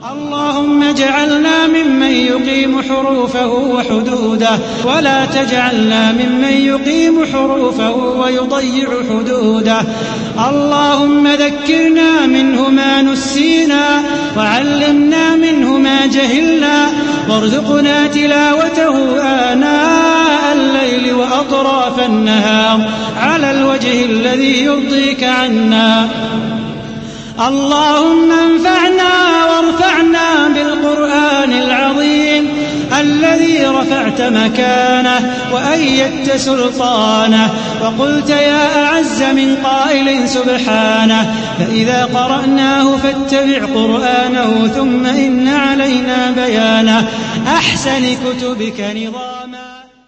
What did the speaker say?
اللهم اجعلنا ممن يقيم حروفه وحدوده، ولا تجعلنا ممن يقيم حروفه ويضيع حدوده. اللهم ذكرنا منه ما نسينا، وعلمنا منه ما جهلنا، وارزقنا تلاوته آناء الليل وأطراف النهار على الوجه الذي يرضيك عنا. اللهم انفعنا وارفعنا بالقرآن العظيم الذي رفعت مكانه وأيدت سلطانه، وقلت يا أعز من قائل سبحانه. فإذا قرأناه فاتبع قرآنه ثم إن علينا بيانه. أحسن كتبك نظام